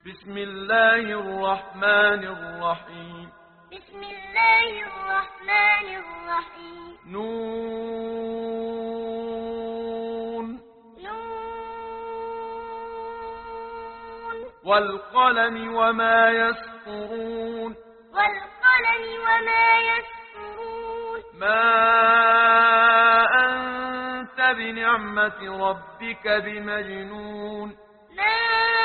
بسم الله الرحمن الرحيم. بسم الله الرحمن الرحيم. نون. والقلم وما يسطرون. والقلم وما يسطرون. ما أنت بنعمة ربك بمجنون. ما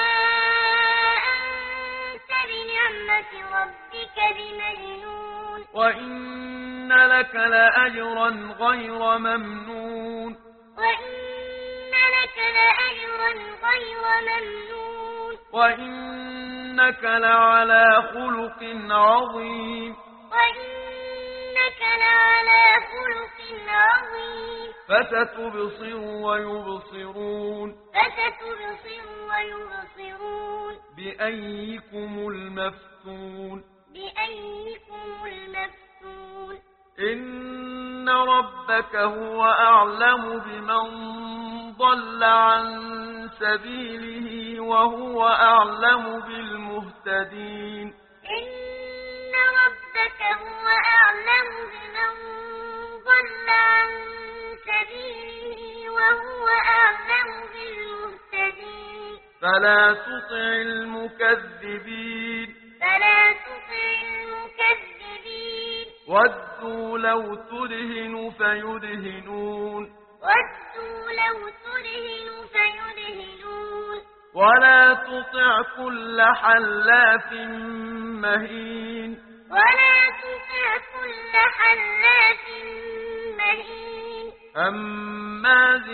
أنت بنعمة ربك بمجنون. وإن لك لأجرا غير ممنون. وإن لك لأجرا غير ممنون. وإنك لعلى خلق عظيم. وإنك لعلى خلق عظيم. فستبصر ويبصرون. فستبصر ويبصرون. بأيكم المفتون. بأيكم المفتون. إن ربك هو أعلم بمن ضل عن سبيله وهو أعلم بالمهتدين. إن ربك هو أعلم بمن ضل عن سبيله وهو أعلم بالمهتدين. فلا تطع المكذبين. فلا تطع المكذبين. ودوا لو تدهن فيدهنون. ودوا لو تدهن فيدهنون. ولا تطع كل حلاف مهين. ولا تطع كل حلاف مهين. هماز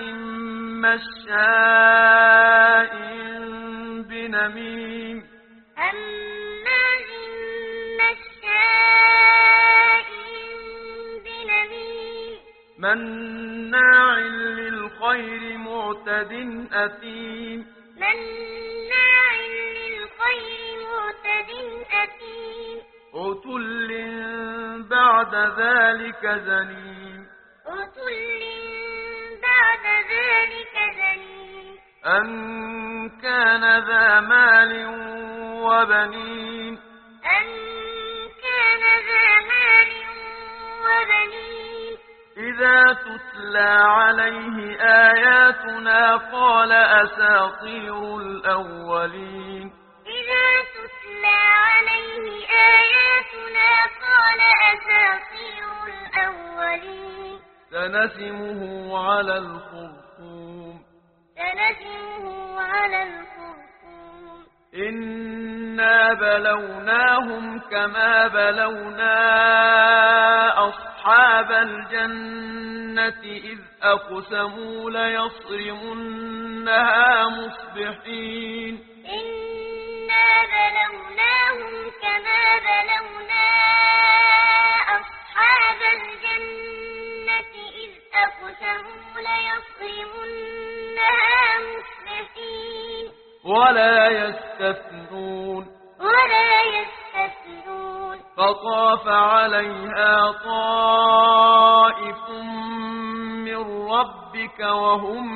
مشاء بنميم. هماز مشاء بنميم. مناع للخير معتد أثيم. مناع للخير معتد أثيم. عتل بعد ذلك زنيم. عتل بعد ذلك زنيم. أن كان ذا مال وبنين. أن كان ذا مال وبنين. إذا تتلى عليه آياتنا قال أساطير الأولين. إذا تتلى عليه آياتنا قال أساطير الأولين. سنسمه على الخرطوم. سنسمه على الخرطوم. إنا بلوناهم كما بلونا أصحاب الجنة إذ أقسموا ليصرمنها مصبحين. إنا بلوناهم كما بلونا أصحاب الجنة إذ أقسموا ليصرمنها مصبحين. ولا يستثنون. ولا يستثنون. فطاف عليها طائف من ربك وهم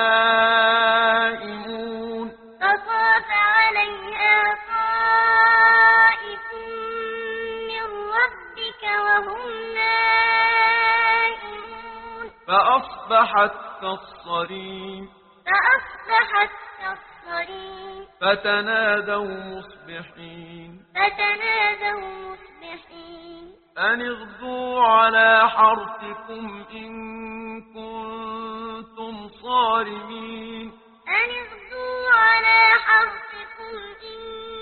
نائمون. فطاف عليها طائف من ربك وهم نائمون. فأصبحت كالصريم. فأصبحت كالصريم. فتنادوا مصبحين. فتنادوا مصبحين. أن اغدوا على حرثكم إن كنتم صارمين. أن اغدوا على حرثكم إن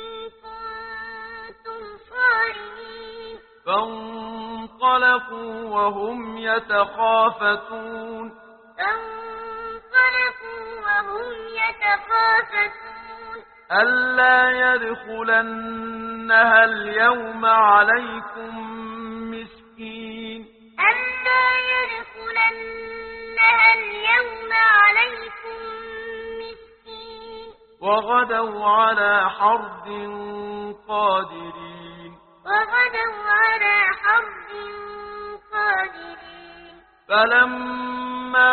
كنتم صارمين. فانطلقوا وهم يتخافتون. فانطلقوا وهم يتخافتون. ألا يدخلنها اليوم عليكم مسكين. ألا يدخلنها اليوم عليكم مسكين. وغدوا على حرد قادرين. وغدوا على حرد قادرين. فلما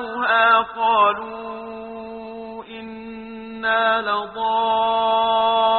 رأوها قالوا إنا لضالون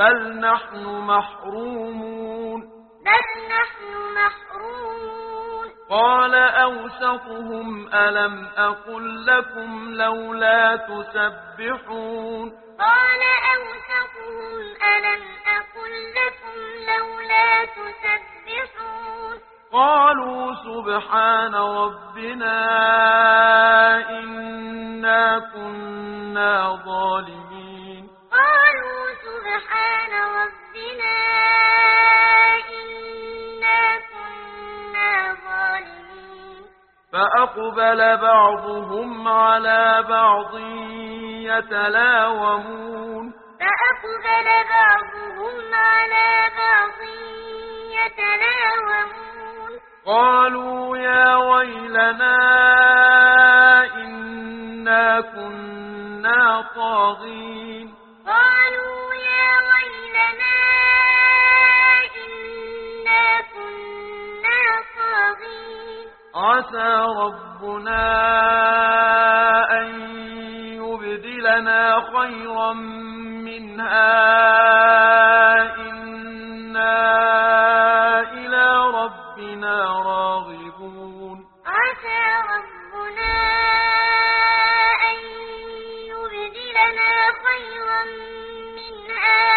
بل نحن محرومون بل نحن محرومون قال أوسطهم ألم أقل لكم لولا تسبحون قال أوسطهم ألم أقل لكم لولا تسبحون قالوا سبحان ربنا إنا كنا ظالمين قالوا سبحان ربنا إنا كنا ظالمين فأقبل بعضهم على بعض يتلاومون فأقبل بعضهم على بعض يتلاومون قالوا يا ويلنا إنا كنا طاغين قالوا يا ويلنا إنا كنا طاغين عسى ربنا أن يبدلنا خيرا منها إنا إلى ربنا راغبون عسى ربنا أن يبدلنا خيرا منها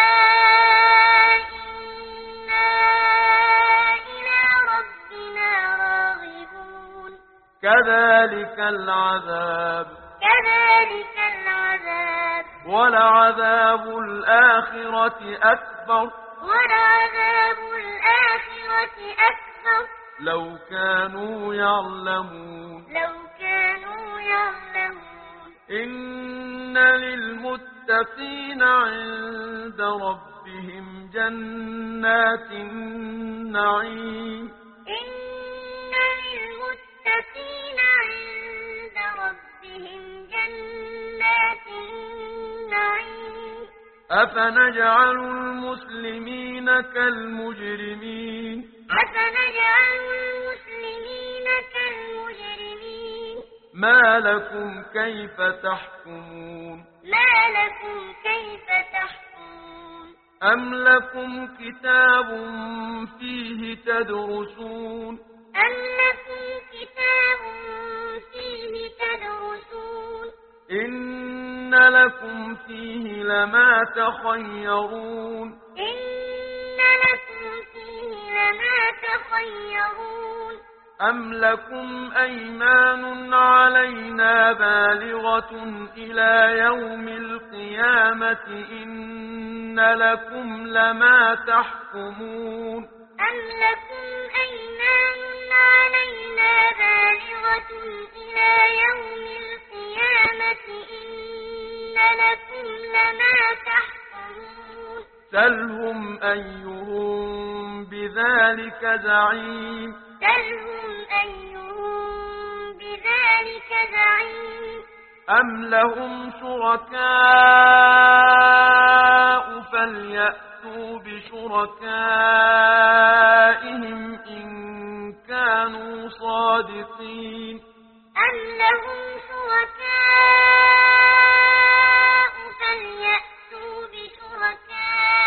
إنا إلى ربنا راغبون كذلك العذاب كذلك العذاب ولعذاب الآخرة أكبر ولعذاب الآخرة أكبر لو كانوا يعلمون لو كانوا يعلمون إن للمتقين عند ربهم جنات النعيم إن للمتقين عند ربهم جنات النعيم أفنجعل المسلمين كالمجرمين أفنجعل المسلمين كالمجرمين ما لكم كيف تحكمون ما لكم كيف تحكمون أم لكم كتاب فيه تدرسون أم لكم كتاب فيه تدرسون إن لكم فيه لما تخيرون إن لكم فيه لما تخيرون أم لكم أيمان علينا بالغة إلى يوم القيامة إن لكم لما تحكمون أم لكم أيمان علينا بالغة إلى يوم القيامة إن لكم لما تحكمون سلهم أيهم بذلك زعيم سلهم أيهم بذلك زعيم أم لهم شركاء فليأتوا بشركائهم إن كانوا صادقين أم لهم شركاء فليأتوا بشركائهم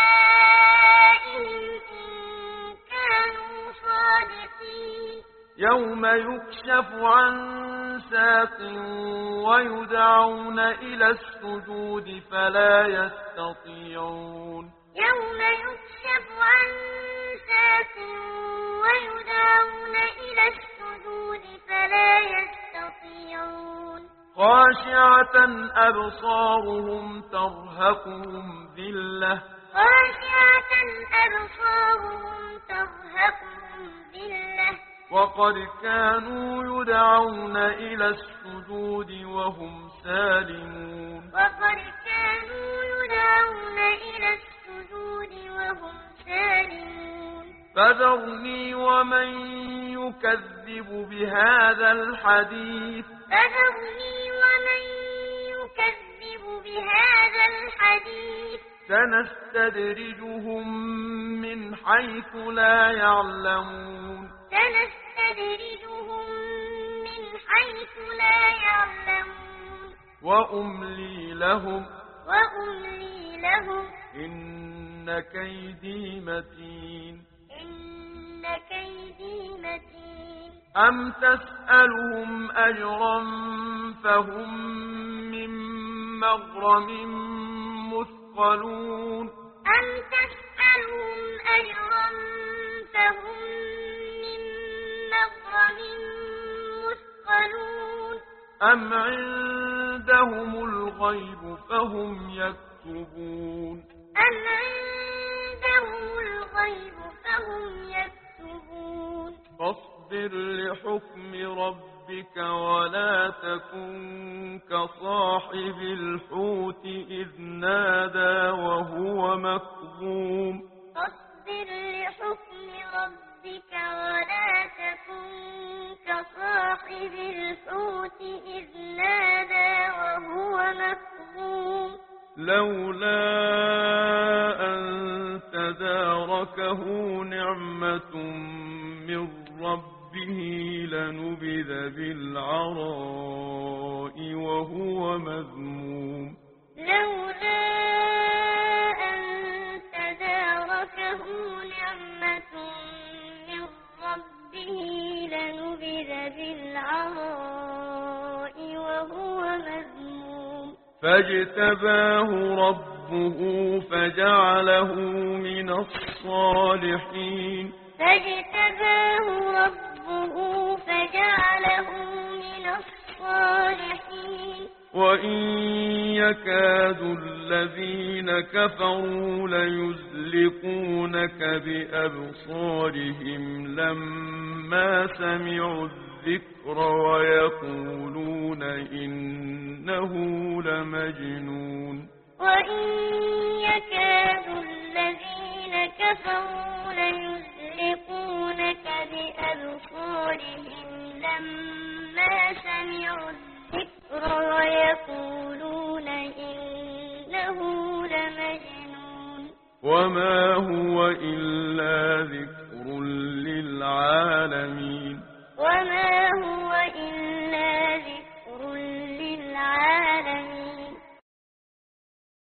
إن كانوا صادقين يوم يكشف عن ساق ويدعون إلى السجود فلا يستطيعون يوم يكشف عن ساق ويدعون إلى السجود فلا يستطيعون خاشعة أبصارهم ترهقهم ذلة خاشعة أبصارهم ترهقهم ذلة وقد كانوا يدعون إلى السجود وهم سالمون وقد كانوا يدعون إلى السجود وهم سالمون فذرني ومن يكذب بهذا الحديث فذرني ومن يكذب بهذا الحديث سنستدرجهم من حيث لا يعلمون سنستدرجهم من حيث لا يعلمون وأملي لهم وأملي لهم إن إن كيدي متين إن كيدي متين أم تسألهم أجرا فهم من مغرم مثقلون أم تسألهم أجرا فهم من مغرم مثقلون أم عندهم الغيب فهم يكتبون أم عندهم الغيب فهم يكتبون فاصبر لحكم ربك ولا تكن كصاحب الحوت إذ نادى وهو مكظوم فاصبر لحكم ربك ولا تكن كصاحب الحوت إذ نادى وهو مكظوم لولا أن تداركه نعمة من ربه لنبذ بالعراء وهو مذموم لولا أن تداركه نعمة من ربه لنبذ بالعراء وهو مذموم فاجتباه ربه فجعله من الصالحين فاجتباه ربه فجعله من الصالحين وإن يكاد الذين كفروا ليزلقونك بأبصارهم لما سمعوا الذكر ويقولون إنه لمجنون وإن يكاد الذين كفروا ليزلقونك بأبصارهم لما سمعوا الذكر ويقولون إنه لمجنون وما هو إلا